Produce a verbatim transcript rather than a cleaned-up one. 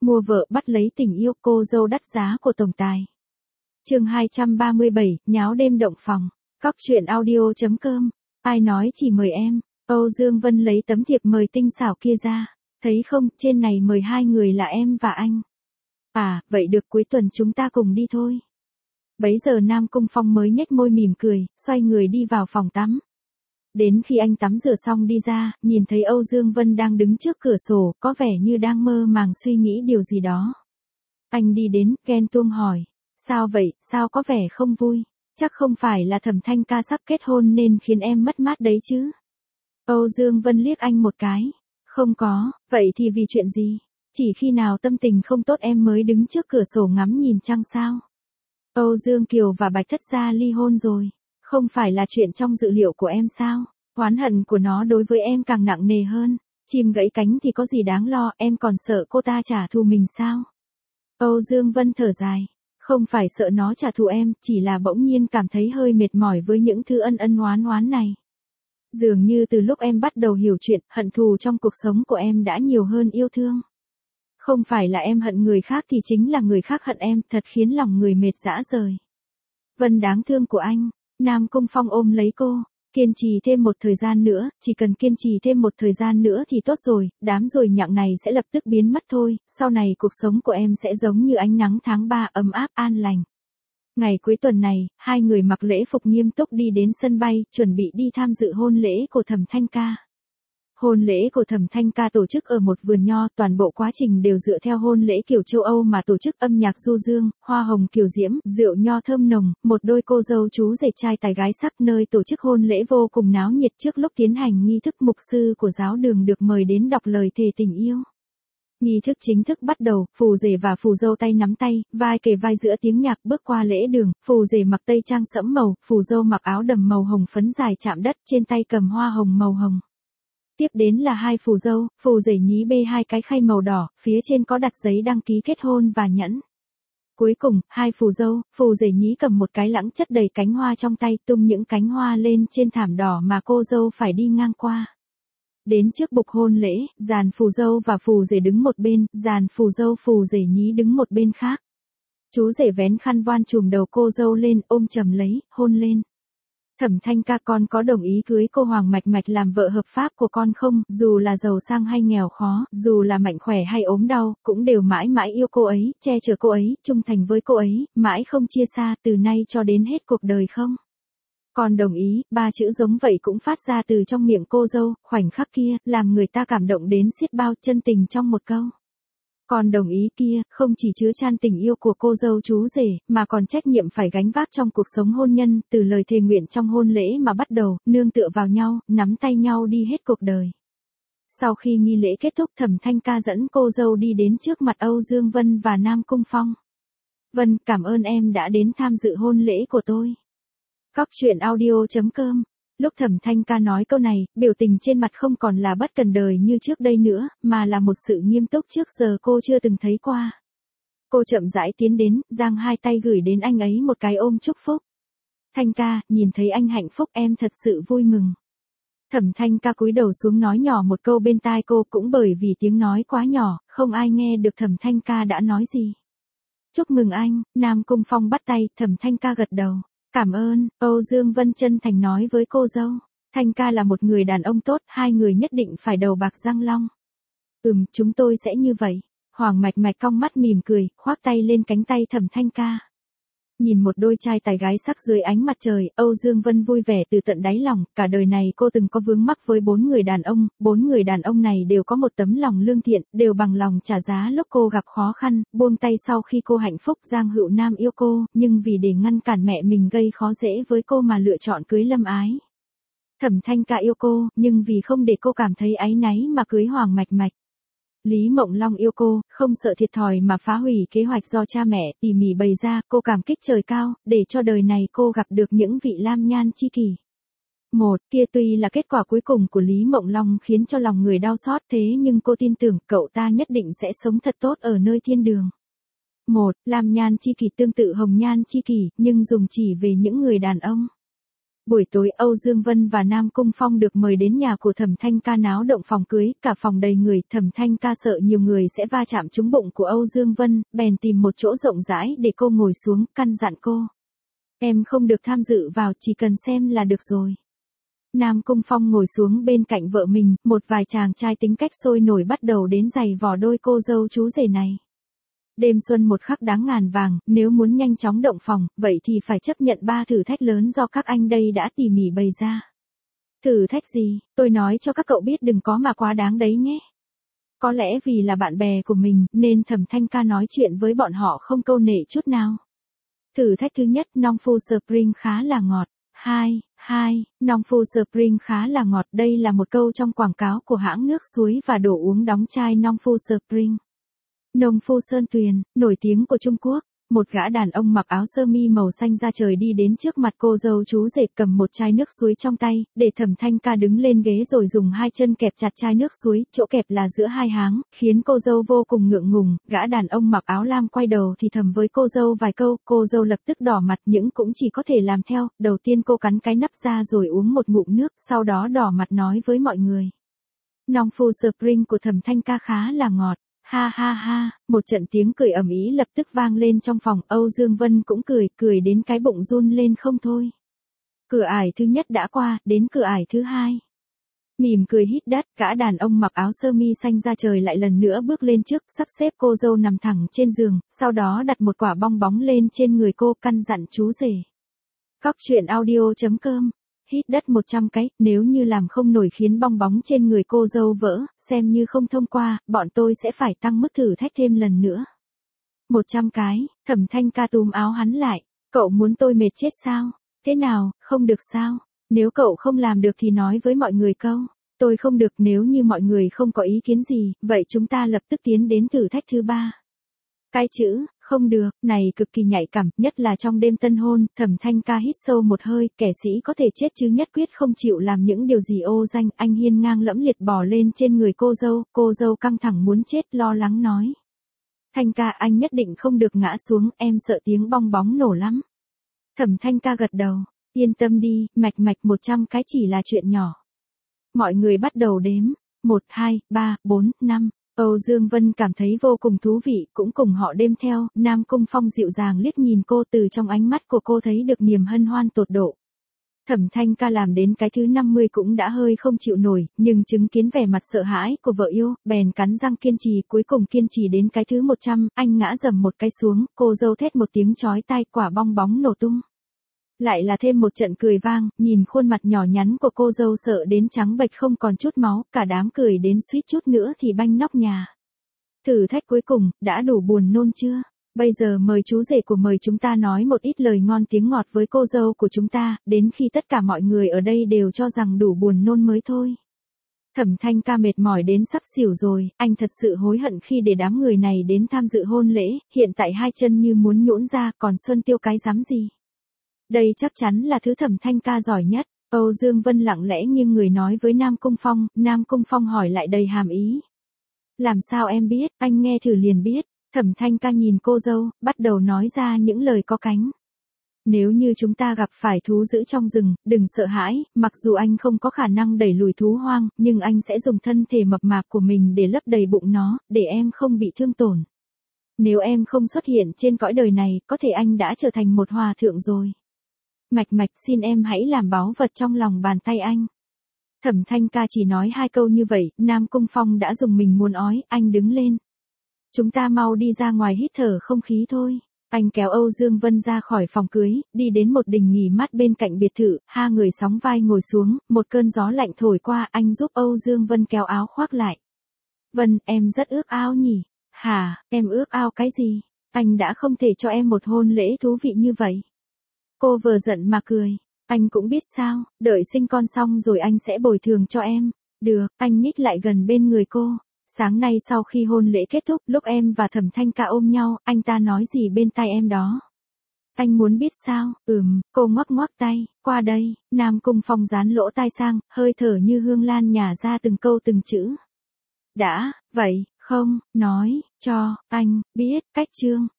Mua vợ bắt lấy tình yêu, cô dâu đắt giá của tổng tài. Chương hai trăm ba mươi bảy, nháo đêm động phòng. Cóc truyện audio chấm com. Ai nói chỉ mời em? Âu Dương Vân lấy tấm thiệp mời tinh xảo kia ra. Thấy không, trên này mời hai người là em và anh. À, vậy được, cuối tuần chúng ta cùng đi thôi. Bấy giờ Nam Cung Phong mới nhếch môi mỉm cười, xoay người đi vào phòng tắm. Đến khi anh tắm rửa xong đi ra, nhìn thấy Âu Dương Vân đang đứng trước cửa sổ, có vẻ như đang mơ màng suy nghĩ điều gì đó. Anh đi đến, ghen tuông hỏi. Sao vậy, sao có vẻ không vui? Chắc không phải là Thẩm Thanh Ca sắp kết hôn nên khiến em mất mát đấy chứ? Âu Dương Vân liếc anh một cái. Không có, vậy thì vì chuyện gì? Chỉ khi nào tâm tình không tốt em mới đứng trước cửa sổ ngắm nhìn trăng sao? Âu Dương Kiều và Bạch Thất Gia ly hôn rồi. Không phải là chuyện trong dự liệu của em sao? Oán hận của nó đối với em càng nặng nề hơn. Chim gãy cánh thì có gì đáng lo, em còn sợ cô ta trả thù mình sao? Âu Dương Vân thở dài. Không phải sợ nó trả thù em, chỉ là bỗng nhiên cảm thấy hơi mệt mỏi với những thứ ân ân oán oán này. Dường như từ lúc em bắt đầu hiểu chuyện, hận thù trong cuộc sống của em đã nhiều hơn yêu thương. Không phải là em hận người khác thì chính là người khác hận em, thật khiến lòng người mệt rã rời. Vân đáng thương của anh. Nam Cung Phong ôm lấy cô. Kiên trì thêm một thời gian nữa, chỉ cần kiên trì thêm một thời gian nữa thì tốt rồi, đám rồi nhặng này sẽ lập tức biến mất thôi, sau này cuộc sống của em sẽ giống như ánh nắng tháng ba ấm áp an lành. Ngày cuối tuần này, hai người mặc lễ phục nghiêm túc đi đến sân bay, chuẩn bị đi tham dự hôn lễ của Thẩm Thanh Ca. Hôn lễ của Thẩm Thanh Ca tổ chức ở một vườn nho, toàn bộ quá trình đều dựa theo hôn lễ kiểu châu Âu mà tổ chức, âm nhạc du dương, hoa hồng kiều diễm, rượu nho thơm nồng, một đôi cô dâu chú rể trai tài gái sắc. Nơi tổ chức hôn lễ vô cùng náo nhiệt. Trước lúc tiến hành nghi thức, mục sư của giáo đường được mời đến đọc lời thề tình yêu. Nghi thức chính thức bắt đầu, phù rể và phù dâu tay nắm tay, vai kề vai giữa tiếng nhạc bước qua lễ đường, phù rể mặc tây trang sẫm màu, phù dâu mặc áo đầm màu hồng phấn dài chạm đất, trên tay cầm hoa hồng màu hồng. Tiếp đến là hai phù dâu, phù rể nhí bê hai cái khay màu đỏ, phía trên có đặt giấy đăng ký kết hôn và nhẫn. Cuối cùng, hai phù dâu, phù rể nhí cầm một cái lẵng chất đầy cánh hoa trong tay, tung những cánh hoa lên trên thảm đỏ mà cô dâu phải đi ngang qua. Đến trước bục hôn lễ, dàn phù dâu và phù rể đứng một bên, dàn phù dâu phù rể nhí đứng một bên khác. Chú rể vén khăn voan trùm đầu cô dâu lên, ôm chầm lấy, hôn lên. Thẩm Thanh Ca, con có đồng ý cưới cô Hoàng Mạch Mạch làm vợ hợp pháp của con không? Dù là giàu sang hay nghèo khó, dù là mạnh khỏe hay ốm đau, cũng đều mãi mãi yêu cô ấy, che chở cô ấy, trung thành với cô ấy, mãi không chia xa, từ nay cho đến hết cuộc đời không? Con đồng ý. Ba chữ giống vậy cũng phát ra từ trong miệng cô dâu, khoảnh khắc kia, làm người ta cảm động đến xiết bao, chân tình trong một câu. Con đồng ý kia, không chỉ chứa chan tình yêu của cô dâu chú rể, mà còn trách nhiệm phải gánh vác trong cuộc sống hôn nhân, từ lời thề nguyện trong hôn lễ mà bắt đầu, nương tựa vào nhau, nắm tay nhau đi hết cuộc đời. Sau khi nghi lễ kết thúc, Thẩm Thanh Ca dẫn cô dâu đi đến trước mặt Âu Dương Vân và Nam Cung Phong. Vân, cảm ơn em đã đến tham dự hôn lễ của tôi. Cóc truyện audio chấm com. Lúc Thẩm Thanh Ca nói câu này, biểu tình trên mặt không còn là bất cần đời như trước đây nữa, mà là một sự nghiêm túc trước giờ cô chưa từng thấy qua. Cô chậm rãi tiến đến, giang hai tay gửi đến anh ấy một cái ôm chúc phúc. Thanh Ca, nhìn thấy anh hạnh phúc em thật sự vui mừng. Thẩm Thanh Ca cúi đầu xuống nói nhỏ một câu bên tai cô, cũng bởi vì tiếng nói quá nhỏ, không ai nghe được Thẩm Thanh Ca đã nói gì. Chúc mừng anh. Nam Cung Phong bắt tay, Thẩm Thanh Ca gật đầu. Cảm ơn. Âu Dương Vân chân thành nói với cô dâu. Thanh Ca là một người đàn ông tốt, hai người nhất định phải đầu bạc răng long. Ừm, chúng tôi sẽ như vậy. Hoàng Mạch Mạch cong mắt mỉm cười, khoác tay lên cánh tay Thẩm Thanh Ca. Nhìn một đôi trai tài gái sắc dưới ánh mặt trời, Âu Dương Vân vui vẻ từ tận đáy lòng, cả đời này cô từng có vướng mắc với bốn người đàn ông, bốn người đàn ông này đều có một tấm lòng lương thiện, đều bằng lòng trả giá lúc cô gặp khó khăn, buông tay sau khi cô hạnh phúc. Giang Hữu Nam yêu cô, nhưng vì để ngăn cản mẹ mình gây khó dễ với cô mà lựa chọn cưới Lâm Ái. Thẩm Thanh Ca yêu cô, nhưng vì không để cô cảm thấy áy náy mà cưới Hoàng Mạch Mạch. Lý Mộng Long yêu cô, không sợ thiệt thòi mà phá hủy kế hoạch do cha mẹ tỉ mỉ bày ra, cô cảm kích trời cao, để cho đời này cô gặp được những vị lam nhan chi kỷ. Một, kia tuy là kết quả cuối cùng của Lý Mộng Long khiến cho lòng người đau xót, thế nhưng cô tin tưởng cậu ta nhất định sẽ sống thật tốt ở nơi thiên đường. Một, lam nhan chi kỷ tương tự hồng nhan chi kỷ, nhưng dùng chỉ về những người đàn ông. Buổi tối Âu Dương Vân và Nam Cung Phong được mời đến nhà của Thẩm Thanh Ca náo động phòng cưới, cả phòng đầy người, Thẩm Thanh Ca sợ nhiều người sẽ va chạm trúng bụng của Âu Dương Vân, bèn tìm một chỗ rộng rãi để cô ngồi xuống, căn dặn cô. Em không được tham dự vào, chỉ cần xem là được rồi. Nam Cung Phong ngồi xuống bên cạnh vợ mình, một vài chàng trai tính cách sôi nổi bắt đầu đến giày vò đôi cô dâu chú rể này. Đêm xuân một khắc đáng ngàn vàng, nếu muốn nhanh chóng động phòng, vậy thì phải chấp nhận ba thử thách lớn do các anh đây đã tỉ mỉ bày ra. Thử thách gì, tôi nói cho các cậu biết đừng có mà quá đáng đấy nhé. Có lẽ vì là bạn bè của mình, nên Thẩm Thanh Ca nói chuyện với bọn họ không câu nệ chút nào. Thử thách thứ nhất, Nong Fu Spring khá là ngọt. Hai, hai, Nong Fu Spring khá là ngọt, đây là một câu trong quảng cáo của hãng nước suối và đồ uống đóng chai Nong Fu Spring. Nong Fu Sơn Tuyền, nổi tiếng của Trung Quốc. Một gã đàn ông mặc áo sơ mi màu xanh da trời đi đến trước mặt cô dâu chú rể cầm một chai nước suối trong tay, để Thẩm Thanh Ca đứng lên ghế rồi dùng hai chân kẹp chặt chai nước suối, chỗ kẹp là giữa hai háng, khiến cô dâu vô cùng ngượng ngùng. Gã đàn ông mặc áo lam quay đầu thì thầm với cô dâu vài câu, cô dâu lập tức đỏ mặt nhưng cũng chỉ có thể làm theo. Đầu tiên cô cắn cái nắp ra rồi uống một ngụm nước, sau đó đỏ mặt nói với mọi người. Nong Fu Spring của Thẩm Thanh Ca khá là ngọt. Ha ha ha, một trận tiếng cười ầm ĩ lập tức vang lên trong phòng, Âu Dương Vân cũng cười, cười đến cái bụng run lên không thôi. Cửa ải thứ nhất đã qua, đến cửa ải thứ hai. Mỉm cười hít đất, gã đàn ông mặc áo sơ mi xanh da trời lại lần nữa bước lên trước, sắp xếp cô dâu nằm thẳng trên giường, sau đó đặt một quả bong bóng lên trên người cô, căn dặn chú rể. Cóc truyện audio chấm com. Hít đất một trăm cái, nếu như làm không nổi khiến bong bóng trên người cô dâu vỡ, xem như không thông qua, bọn tôi sẽ phải tăng mức thử thách thêm lần nữa. một trăm cái, Thẩm Thanh Ca túm áo hắn lại, cậu muốn tôi mệt chết sao? Thế nào, không được sao? Nếu cậu không làm được thì nói với mọi người câu, tôi không được. Nếu như mọi người không có ý kiến gì, vậy chúng ta lập tức tiến đến thử thách thứ ba. Cái chữ, không được, này cực kỳ nhạy cảm, nhất là trong đêm tân hôn. Thẩm Thanh Ca hít sâu một hơi, kẻ sĩ có thể chết chứ nhất quyết không chịu làm những điều gì ô danh. Anh hiên ngang lẫm liệt bò lên trên người cô dâu, cô dâu căng thẳng muốn chết, lo lắng nói. Thanh Ca, anh nhất định không được ngã xuống, em sợ tiếng bong bóng nổ lắm. Thẩm Thanh Ca gật đầu, yên tâm đi, mạch mạch một trăm cái chỉ là chuyện nhỏ. Mọi người bắt đầu đếm, một, hai, ba, bốn, năm. Âu Dương Vân cảm thấy vô cùng thú vị, cũng cùng họ đêm theo. Nam Cung Phong dịu dàng liếc nhìn cô, từ trong ánh mắt của cô thấy được niềm hân hoan tột độ. Thẩm Thanh Ca làm đến cái thứ năm mươi cũng đã hơi không chịu nổi, nhưng chứng kiến vẻ mặt sợ hãi của vợ yêu, bèn cắn răng kiên trì, cuối cùng kiên trì đến cái thứ một trăm, anh ngã dầm một cái xuống, cô dâu thét một tiếng chói tai, quả bong bóng nổ tung. Lại là thêm một trận cười vang, nhìn khuôn mặt nhỏ nhắn của cô dâu sợ đến trắng bệch không còn chút máu, cả đám cười đến suýt chút nữa thì banh nóc nhà. Thử thách cuối cùng, đã đủ buồn nôn chưa? Bây giờ mời chú rể của mời chúng ta nói một ít lời ngon tiếng ngọt với cô dâu của chúng ta, đến khi tất cả mọi người ở đây đều cho rằng đủ buồn nôn mới thôi. Thẩm Thanh Ca mệt mỏi đến sắp xỉu rồi, anh thật sự hối hận khi để đám người này đến tham dự hôn lễ, hiện tại hai chân như muốn nhũn ra, còn Xuân Tiêu cái dám gì. Đây chắc chắn là thứ Thẩm Thanh Ca giỏi nhất. Âu Dương Vân lặng lẽ nghiêng người nói với Nam Cung Phong, Nam Cung Phong hỏi lại đầy hàm ý. Làm sao em biết, anh nghe thử liền biết. Thẩm Thanh Ca nhìn cô dâu, bắt đầu nói ra những lời có cánh. Nếu như chúng ta gặp phải thú dữ trong rừng, đừng sợ hãi, mặc dù anh không có khả năng đẩy lùi thú hoang, nhưng anh sẽ dùng thân thể mập mạp của mình để lấp đầy bụng nó, để em không bị thương tổn. Nếu em không xuất hiện trên cõi đời này, có thể anh đã trở thành một hòa thượng rồi. Mạch mạch, xin em hãy làm báu vật trong lòng bàn tay anh. Thẩm Thanh Ca chỉ nói hai câu như vậy, Nam Cung Phong đã dùng mình muốn ói, anh đứng lên. Chúng ta mau đi ra ngoài hít thở không khí thôi. Anh kéo Âu Dương Vân ra khỏi phòng cưới, đi đến một đình nghỉ mát bên cạnh biệt thự, hai người sóng vai ngồi xuống, một cơn gió lạnh thổi qua, anh giúp Âu Dương Vân kéo áo khoác lại. Vân, em rất ước ao nhỉ? Hả, em ước ao cái gì? Anh đã không thể cho em một hôn lễ thú vị như vậy. Cô vừa giận mà cười. Anh cũng biết sao, đợi sinh con xong rồi anh sẽ bồi thường cho em. Được, anh nhích lại gần bên người cô. Sáng nay sau khi hôn lễ kết thúc, lúc em và Thẩm Thanh Ca ôm nhau, anh ta nói gì bên tai em đó? Anh muốn biết sao? Ừm, cô ngoắc ngoắc tay, qua đây. Nam Cung Phong dán lỗ tai sang, hơi thở như hương lan nhả ra từng câu từng chữ. Đã, vậy, không, nói, cho, anh, biết, cách chương.